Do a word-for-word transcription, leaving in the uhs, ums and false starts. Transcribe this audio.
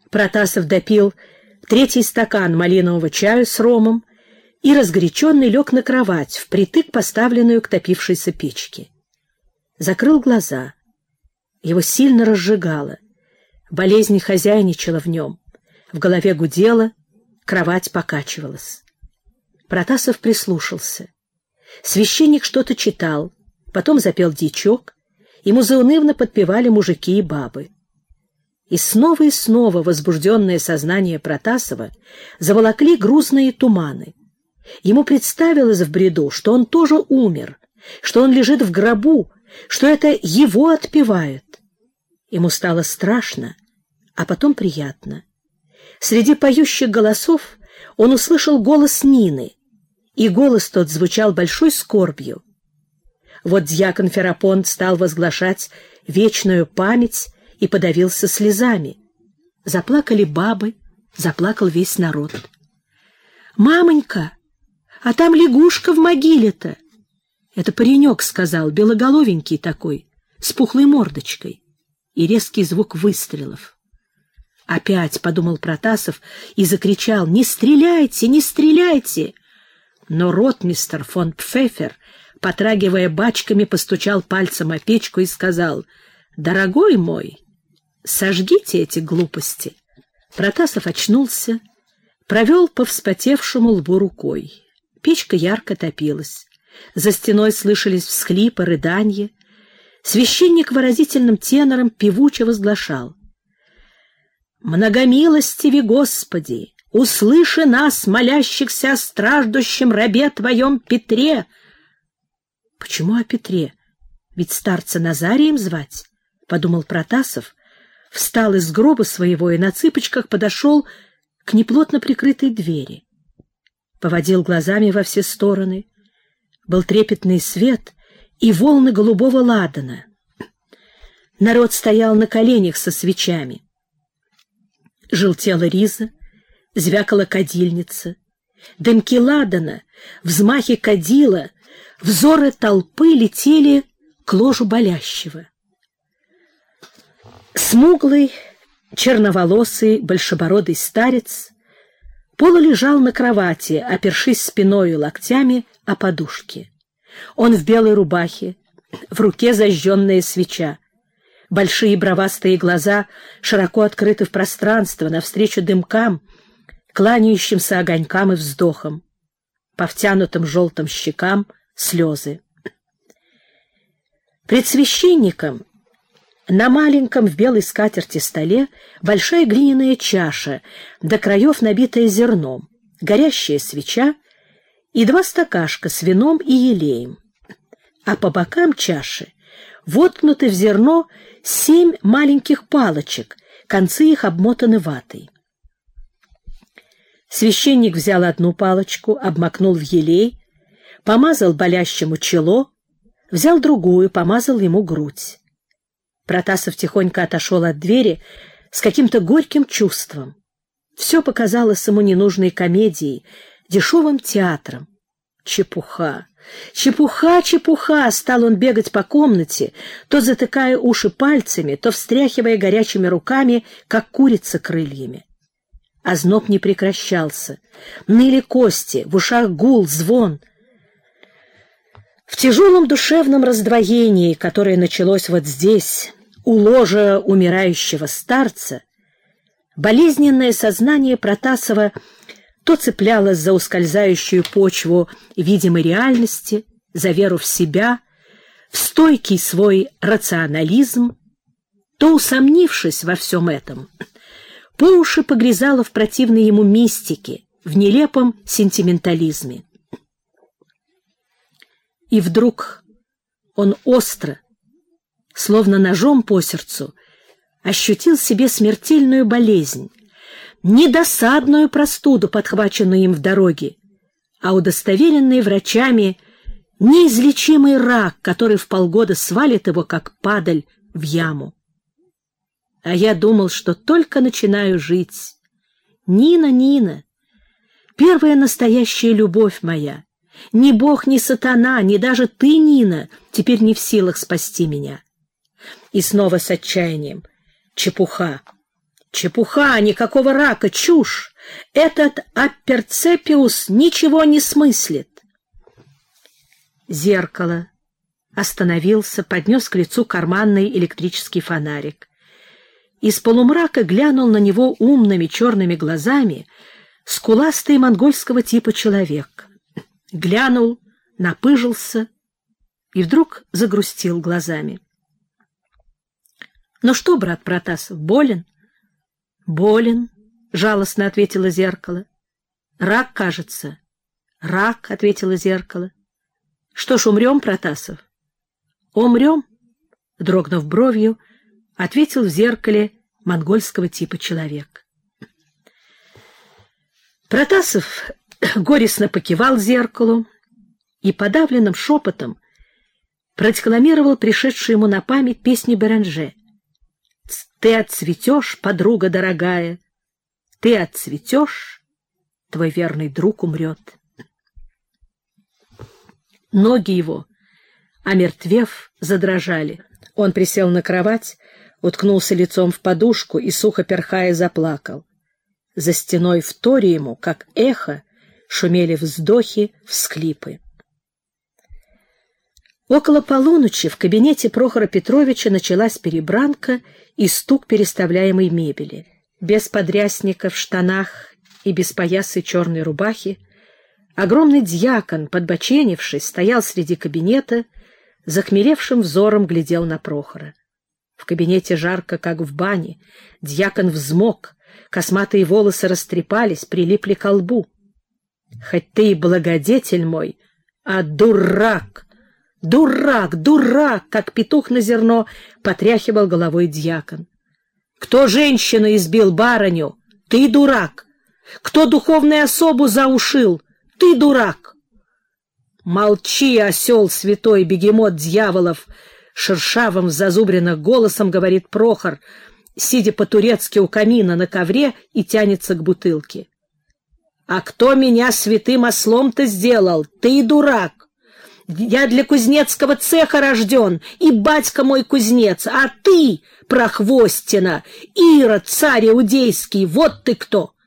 Протасов допил третий стакан малинового чаю с ромом и разгоряченный лег на кровать, впритык поставленную к топившейся печке. Закрыл глаза. Его сильно разжигало. Болезнь хозяйничала в нем. В голове гудело, кровать покачивалась. Протасов прислушался. Священник что-то читал, потом запел дьячок, ему заунывно подпевали мужики и бабы. И снова и снова возбужденное сознание Протасова заволокли грузные туманы. Ему представилось в бреду, что он тоже умер, что он лежит в гробу, что это его отпевают. Ему стало страшно, а потом приятно. Среди поющих голосов он услышал голос Нины, и голос тот звучал большой скорбью. Вот дьякон Ферапонт стал возглашать вечную память и подавился слезами. Заплакали бабы, заплакал весь народ. «Мамонька, а там лягушка в могиле-то!» Это паренек сказал, белоголовенький такой, с пухлой мордочкой. И резкий звук выстрелов. «Опять», — подумал Протасов и закричал: «Не стреляйте, не стреляйте!» Но ротмистр фон Пфеффер, потрагивая бачками, постучал пальцем о печку и сказал: «Дорогой мой, сожгите эти глупости». Протасов очнулся, провел по вспотевшему лбу рукой. Печка ярко топилась. За стеной слышались всхлипы, рыданья. Священник выразительным тенором певуче возглашал: «Многомилостиви Господи, услыши нас, молящихся о страждущем рабе Твоем Петре». «Почему о Петре? Ведь старца Назарием звать», — подумал Протасов, встал из гроба своего и на цыпочках подошел к неплотно прикрытой двери. Поводил глазами во все стороны. Был трепетный свет и волны голубого ладана. Народ стоял на коленях со свечами. Желтела риза, звякала кадильница. Дымки ладана, взмахи кадила, взоры толпы летели к ложу болящего. Смуглый, черноволосый, большебородый старец полулежал на кровати, опершись спиной и локтями о подушке. Он в белой рубахе, в руке зажженная свеча. Большие бровастые глаза широко открыты в пространство, навстречу дымкам, кланяющимся огонькам и вздохам. По втянутым желтым щекам слезы. Пред священником на маленьком в белой скатерти столе большая глиняная чаша, до краев набитая зерном, горящая свеча и два стакашка с вином и елеем. А по бокам чаши воткнуты в зерно семь маленьких палочек, концы их обмотаны ватой. Священник взял одну палочку, обмакнул в елей, помазал болящему чело, взял другую, помазал ему грудь. Протасов тихонько отошел от двери с каким-то горьким чувством. Все показалось ему ненужной комедией, дешевым театром. Чепуха! Чепуха, чепуха! Стал он бегать по комнате, то затыкая уши пальцами, то встряхивая горячими руками, как курица крыльями. Озноб не прекращался. Ныли кости, в ушах гул, звон. В тяжелом душевном раздвоении, которое началось вот здесь, у ложа умирающего старца, болезненное сознание Протасова то цеплялось за ускользающую почву видимой реальности, за веру в себя, в стойкий свой рационализм, то, усомнившись во всем этом, по уши погрязало в противной ему мистике, в нелепом сентиментализме. И вдруг он остро, словно ножом по сердцу, ощутил себе смертельную болезнь, не досадную простуду, подхваченную им в дороге, а удостоверенный врачами неизлечимый рак, который вполгода свалит его, как падаль, в яму. А я думал, что только начинаю жить. Нина, Нина, первая настоящая любовь моя, ни Бог, ни сатана, ни даже ты, Нина, теперь не в силах спасти меня. И снова с отчаянием: чепуха, Чепуха, никакого рака, чушь. Этот Аперцепиус ничего не смыслит. Зеркало. Остановился, поднес к лицу карманный электрический фонарик. Из полумрака глянул на него умными черными глазами скуластый монгольского типа человек. Глянул, напыжился и вдруг загрустил глазами. — Ну что, брат Протасов, болен? — Болен, — жалостно ответило зеркало. — Рак, кажется. — Рак, — ответило зеркало. — Что ж, умрем, Протасов? — Умрем, — дрогнув бровью, ответил в зеркале монгольского типа человек. Протасов горестно покивал зеркалу и подавленным шепотом продекламировал пришедшую ему на память песню Беранже. «Ты отцветешь, подруга дорогая, ты отцветешь, твой верный друг умрет». Ноги его, омертвев, задрожали. Он присел на кровать, уткнулся лицом в подушку и, сухо перхая, заплакал. За стеной в торе ему, как эхо, шумели вздохи, всхлипы. Около полуночи в кабинете Прохора Петровича началась перебранка и стук переставляемой мебели. Без подрясника в штанах и без пояса черной рубахи огромный дьякон, подбоченившись, стоял среди кабинета, захмелевшим взором глядел на Прохора. В кабинете жарко, как в бане, дьякон взмок, косматые волосы растрепались, прилипли ко лбу. «Хоть ты и благодетель мой, а дурак! Дурак! Дурак!» как петух на зерно потряхивал головой дьякон. «Кто женщину избил, барыню? Ты дурак! Кто духовную особу заушил? Ты дурак!» «Молчи, осел святой, бегемот дьяволов!» шершавым зазубренным голосом говорит Прохор, сидя по-турецки у камина на ковре и тянется к бутылке. «А кто меня святым ослом-то сделал? Ты дурак! Я для кузнецкого цеха рожден, и батька мой кузнец, а ты, прохвостина, Ирод, царь иудейский, вот ты кто!